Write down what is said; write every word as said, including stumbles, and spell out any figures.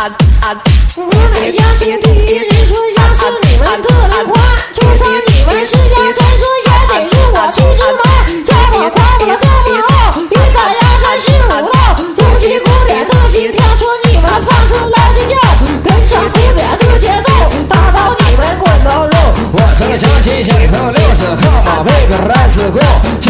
我乃压声敌人说压声你们特来夸，就算你们是压神说也得是我七只马，叫我夸我叫我傲，一打压山是武道，尤其古典的心跳说你们放出来的尿，跟上古典的节奏，打倒你们滚刀肉。 我成了强七千克六十号码配个来自过，